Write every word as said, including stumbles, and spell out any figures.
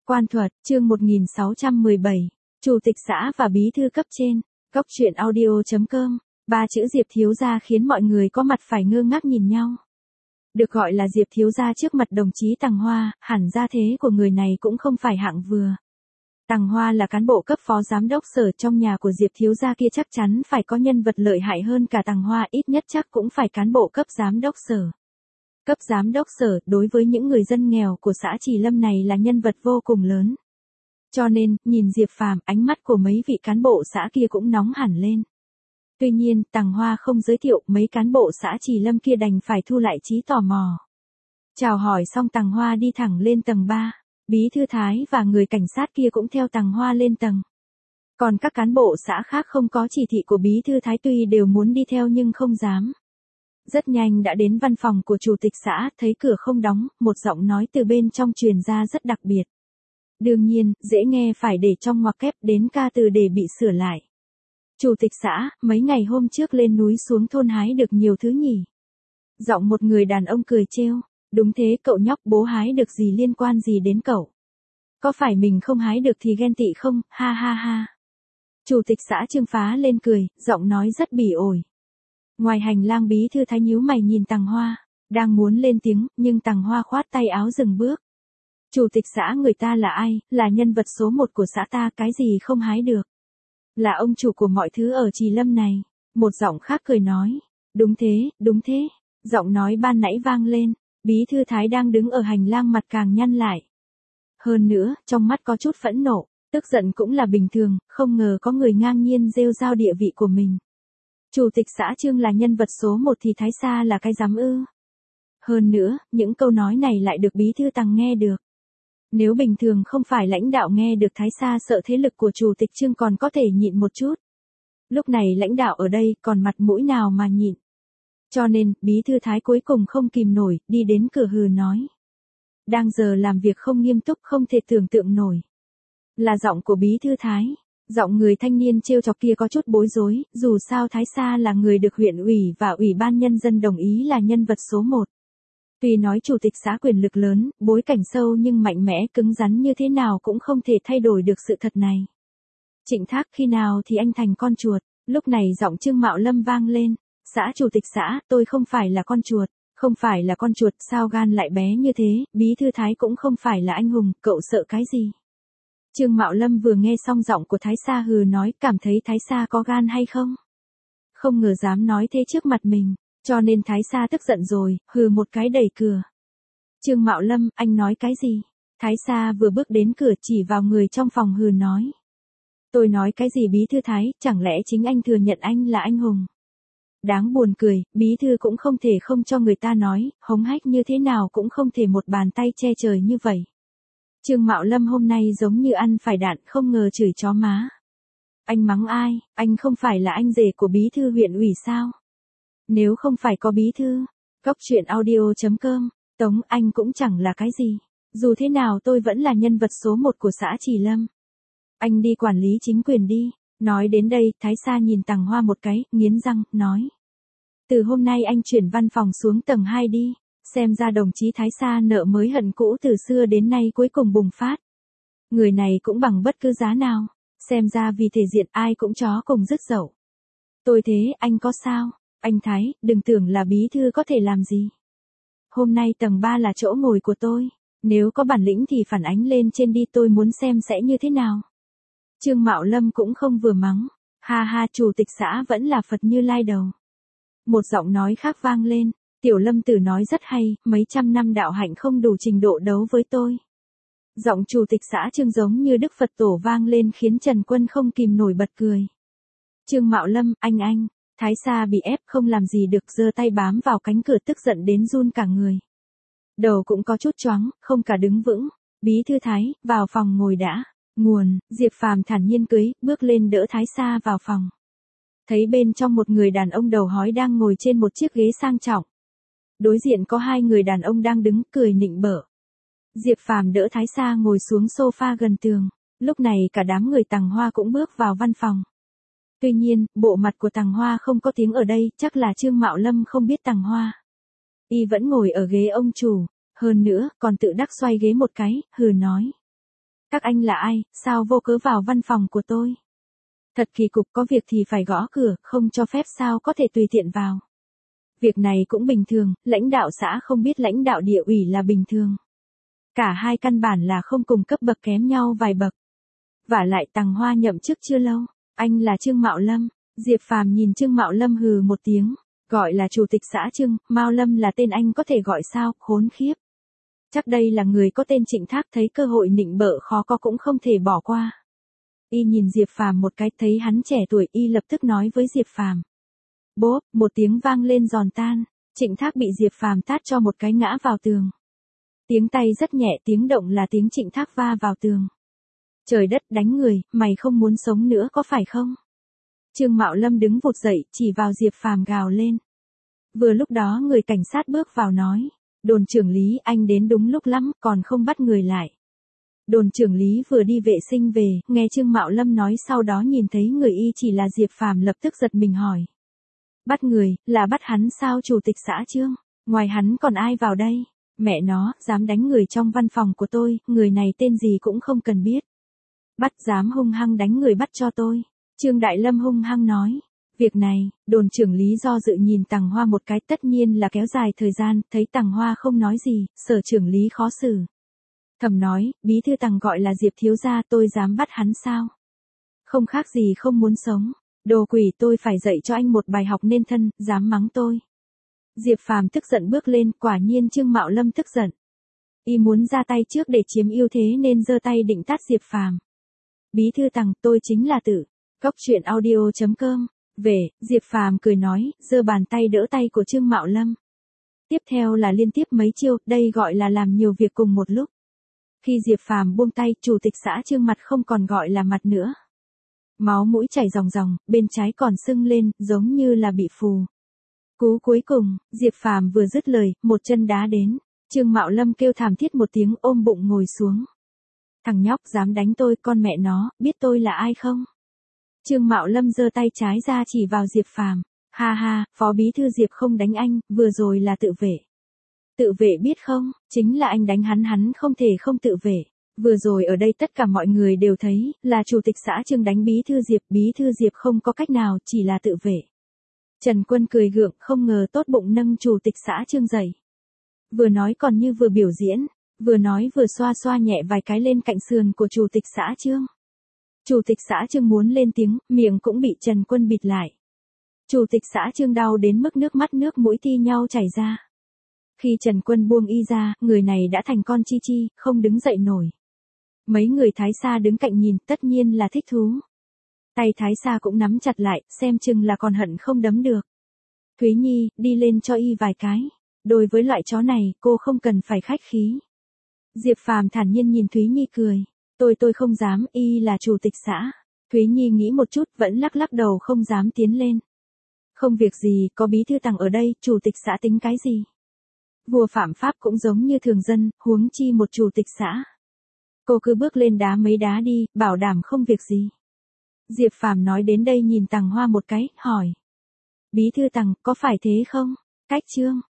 Quan thuật, chương một nghìn sáu trăm mười bảy, Chủ tịch xã và bí thư cấp trên, Cóc truyện audio chấm com, ba chữ Diệp thiếu gia khiến mọi người có mặt phải ngơ ngác nhìn nhau. Được gọi là Diệp thiếu gia trước mặt đồng chí Tằng Hoa, hẳn gia thế của người này cũng không phải hạng vừa. Tằng Hoa là cán bộ cấp phó giám đốc sở, trong nhà của Diệp thiếu gia kia chắc chắn phải có nhân vật lợi hại hơn cả Tằng Hoa, ít nhất chắc cũng phải cán bộ cấp giám đốc sở. Cấp giám đốc sở, đối với những người dân nghèo của xã Trì Lâm này là nhân vật vô cùng lớn. Cho nên, nhìn Diệp Phàm, ánh mắt của mấy vị cán bộ xã kia cũng nóng hẳn lên. Tuy nhiên, Tằng Hoa không giới thiệu, mấy cán bộ xã Trì Lâm kia đành phải thu lại trí tò mò. Chào hỏi xong Tằng Hoa đi thẳng lên tầng ba, bí thư Thái và người cảnh sát kia cũng theo Tằng Hoa lên tầng. Còn các cán bộ xã khác không có chỉ thị của bí thư Thái tuy đều muốn đi theo nhưng không dám. Rất nhanh đã đến văn phòng của chủ tịch xã, thấy cửa không đóng, một giọng nói từ bên trong truyền ra rất đặc biệt. Đương nhiên, dễ nghe phải để trong ngoặc kép, đến ca từ để bị sửa lại. Chủ tịch xã, mấy ngày hôm trước lên núi xuống thôn hái được nhiều thứ nhỉ? Giọng một người đàn ông cười trêu. Đúng thế cậu nhóc, bố hái được gì liên quan gì đến cậu? Có phải mình không hái được thì ghen tị không? Ha ha ha. Chủ tịch xã Trương phá lên cười, giọng nói rất bỉ ổi. Ngoài hành lang, bí thư Thái nhíu mày nhìn Tằng Hoa, đang muốn lên tiếng, nhưng Tằng Hoa khoát tay áo dừng bước. Chủ tịch xã người ta là ai? Là nhân vật số một của xã ta, cái gì không hái được? Là ông chủ của mọi thứ ở Trì Lâm này. Một giọng khác cười nói. Đúng thế, đúng thế. Giọng nói ban nãy vang lên, bí thư Thái đang đứng ở hành lang mặt càng nhăn lại. Hơn nữa, trong mắt có chút phẫn nộ, tức giận cũng là bình thường, không ngờ có người ngang nhiên rêu rao địa vị của mình. Chủ tịch xã Trương là nhân vật số một thì Thái Sa là cái dám ư? Hơn nữa, những câu nói này lại được bí thư Tằng nghe được. Nếu bình thường không phải lãnh đạo nghe được Thái Sa sợ thế lực của chủ tịch Trương còn có thể nhịn một chút. Lúc này lãnh đạo ở đây còn mặt mũi nào mà nhịn. Cho nên, bí thư Thái cuối cùng không kìm nổi, đi đến cửa hừ nói. Đang giờ làm việc không nghiêm túc, không thể tưởng tượng nổi. Là giọng của bí thư Thái. Giọng người thanh niên trêu chọc kia có chút bối rối, dù sao Thái Sa là người được huyện ủy và ủy ban nhân dân đồng ý là nhân vật số một. Tuy nói chủ tịch xã quyền lực lớn, bối cảnh sâu nhưng mạnh mẽ cứng rắn như thế nào cũng không thể thay đổi được sự thật này. Trịnh Thác, khi nào thì anh thành con chuột? Lúc này giọng Trương Mạo Lâm vang lên. Xã chủ tịch xã, tôi không phải là con chuột. Không phải là con chuột, sao gan lại bé như thế? Bí thư Thái cũng không phải là anh hùng, cậu sợ cái gì? Trương Mạo Lâm vừa nghe xong giọng của Thái Sa hừ nói, cảm thấy Thái Sa có gan hay không? Không ngờ dám nói thế trước mặt mình, cho nên Thái Sa tức giận rồi, hừ một cái đẩy cửa. Trương Mạo Lâm, anh nói cái gì? Thái Sa vừa bước đến cửa chỉ vào người trong phòng hừ nói. Tôi nói cái gì bí thư Thái, chẳng lẽ chính anh thừa nhận anh là anh hùng? Đáng buồn cười, bí thư cũng không thể không cho người ta nói, hống hách như thế nào cũng không thể một bàn tay che trời như vậy. Trương Mạo Lâm hôm nay giống như ăn phải đạn, không ngờ chửi chó má. Anh mắng ai? Anh không phải là anh rể của bí thư huyện ủy sao? Nếu không phải có bí thư, Cóc truyện audio chấm com, Tống, anh cũng chẳng là cái gì. Dù thế nào tôi vẫn là nhân vật số một của xã Trì Lâm. Anh đi quản lý chính quyền đi. Nói đến đây, Thái Sa nhìn Tằng Hoa một cái, nghiến răng, nói. Từ hôm nay anh chuyển văn phòng xuống tầng hai đi. Xem ra đồng chí Thái Sa nợ mới hận cũ từ xưa đến nay cuối cùng bùng phát. Người này cũng bằng bất cứ giá nào. Xem ra vì thể diện ai cũng chó cùng dứt dậu. Tôi thế, anh có sao? Anh Thái, đừng tưởng là bí thư có thể làm gì. Hôm nay tầng ba là chỗ ngồi của tôi. Nếu có bản lĩnh thì phản ánh lên trên đi, tôi muốn xem sẽ như thế nào. Trương Mạo Lâm cũng không vừa mắng. Ha ha, chủ tịch xã vẫn là Phật Như Lai đầu. Một giọng nói khác vang lên. Tiểu Lâm Tử nói rất hay, mấy trăm năm đạo hạnh không đủ trình độ đấu với tôi. Giọng chủ tịch xã Trương giống như Đức Phật Tổ vang lên khiến Trần Quân không kìm nổi bật cười. Trương Mạo Lâm, anh anh, Thái Sa bị ép không làm gì được, giơ tay bám vào cánh cửa tức giận đến run cả người. Đầu cũng có chút choáng, không cả đứng vững. Bí thư Thái, vào phòng ngồi đã. Nguồn, Diệp Phàm thản nhiên cưới, bước lên đỡ Thái Sa vào phòng. Thấy bên trong một người đàn ông đầu hói đang ngồi trên một chiếc ghế sang trọng. Đối diện có hai người đàn ông đang đứng, cười nịnh bợ. Diệp Phàm đỡ Thái Sa ngồi xuống sofa gần tường. Lúc này cả đám người Tằng Hoa cũng bước vào văn phòng. Tuy nhiên, bộ mặt của Tằng Hoa không có tiếng ở đây, chắc là Trương Mạo Lâm không biết Tằng Hoa. Y vẫn ngồi ở ghế ông chủ, hơn nữa, còn tự đắc xoay ghế một cái, hừ nói. Các anh là ai, sao vô cớ vào văn phòng của tôi? Thật kỳ cục, có việc thì phải gõ cửa, không cho phép sao có thể tùy tiện vào. Việc này cũng bình thường, lãnh đạo xã không biết lãnh đạo địa ủy là bình thường. Cả hai căn bản là không cùng cấp bậc, kém nhau vài bậc. Vả lại Tằng Hoa nhậm chức chưa lâu, anh là Trương Mạo Lâm. Diệp Phàm nhìn Trương Mạo Lâm hừ một tiếng, gọi là chủ tịch xã Trương, Mao Lâm là tên anh có thể gọi sao, khốn khiếp. Chắc đây là người có tên Trịnh Thác, thấy cơ hội nịnh bợ khó có cũng không thể bỏ qua. Y nhìn Diệp Phàm một cái, thấy hắn trẻ tuổi, y lập tức nói với Diệp Phàm. Bốp, một tiếng vang lên giòn tan, Trịnh Thác bị Diệp Phàm tát cho một cái ngã vào tường. Tiếng tay rất nhẹ, tiếng động là tiếng Trịnh Thác va vào tường. Trời đất, đánh người, mày không muốn sống nữa có phải không? Trương Mạo Lâm đứng vụt dậy, chỉ vào Diệp Phàm gào lên. Vừa lúc đó người cảnh sát bước vào nói, đồn trưởng Lý, anh đến đúng lúc lắm, còn không bắt người lại. Đồn trưởng Lý vừa đi vệ sinh về, nghe Trương Mạo Lâm nói, sau đó nhìn thấy người y chỉ là Diệp Phàm, lập tức giật mình hỏi. Bắt người, là bắt hắn sao chủ tịch xã Trương? Ngoài hắn còn ai vào đây? Mẹ nó, dám đánh người trong văn phòng của tôi, người này tên gì cũng không cần biết. Bắt, dám hung hăng đánh người, bắt cho tôi. Trương Đại Lâm hung hăng nói. Việc này, đồn trưởng Lý do dự nhìn Tằng Hoa một cái, tất nhiên là kéo dài thời gian, thấy Tằng Hoa không nói gì, sở trưởng Lý khó xử. Thầm nói, bí thư Tằng gọi là Diệp thiếu gia, tôi dám bắt hắn sao? Không khác gì không muốn sống. Đồ quỷ, tôi phải dạy cho anh một bài học nên thân, dám mắng tôi. Diệp Phàm tức giận bước lên, quả nhiên Trương Mạo Lâm tức giận. Y muốn ra tay trước để chiếm ưu thế nên giơ tay định tát Diệp Phàm. Bí thư Tằng, tôi chính là Tử. Cóc truyện audio chấm com. Về, Diệp Phàm cười nói, giơ bàn tay đỡ tay của Trương Mạo Lâm. Tiếp theo là liên tiếp mấy chiêu, đây gọi là làm nhiều việc cùng một lúc. Khi Diệp Phàm buông tay, chủ tịch xã Trương mặt không còn gọi là mặt nữa. Máu mũi chảy ròng ròng, bên trái còn sưng lên, giống như là bị phù. Cú cuối cùng, Diệp Phàm vừa dứt lời, một chân đá đến. Trương Mạo Lâm kêu thảm thiết một tiếng, ôm bụng ngồi xuống. Thằng nhóc dám đánh tôi, con mẹ nó, biết tôi là ai không? Trương Mạo Lâm giơ tay trái ra chỉ vào Diệp Phàm. Ha ha, phó bí thư Diệp không đánh anh, vừa rồi là tự vệ. Tự vệ biết không, chính là anh đánh hắn, hắn không thể không tự vệ. Vừa rồi ở đây tất cả mọi người đều thấy, là chủ tịch xã Trương đánh bí thư Diệp, bí thư Diệp không có cách nào, chỉ là tự vệ. Trần Quân cười gượng, không ngờ tốt bụng nâng chủ tịch xã Trương dậy. Vừa nói còn như vừa biểu diễn, vừa nói vừa xoa xoa nhẹ vài cái lên cạnh sườn của chủ tịch xã Trương. Chủ tịch xã Trương muốn lên tiếng, miệng cũng bị Trần Quân bịt lại. Chủ tịch xã Trương đau đến mức nước mắt nước mũi thi nhau chảy ra. Khi Trần Quân buông y ra, người này đã thành con chi chi, không đứng dậy nổi. Mấy người Thái Sa đứng cạnh nhìn, tất nhiên là thích thú. Tay Thái Sa cũng nắm chặt lại, xem chừng là còn hận không đấm được. Thúy Nhi, đi lên cho y vài cái. Đối với loại chó này, cô không cần phải khách khí. Diệp Phàm thản nhiên nhìn Thúy Nhi cười. Tôi tôi không dám, y là chủ tịch xã. Thúy Nhi nghĩ một chút, vẫn lắc lắc đầu không dám tiến lên. Không việc gì, có bí thư Tằng ở đây, chủ tịch xã tính cái gì? Vua phạm pháp cũng giống như thường dân, huống chi một chủ tịch xã. Cô cứ bước lên đá mấy đá đi, bảo đảm không việc gì. Diệp Phàm nói đến đây nhìn Tằng Hoa một cái, hỏi. Bí thư Tằng, có phải thế không? Cách Trương,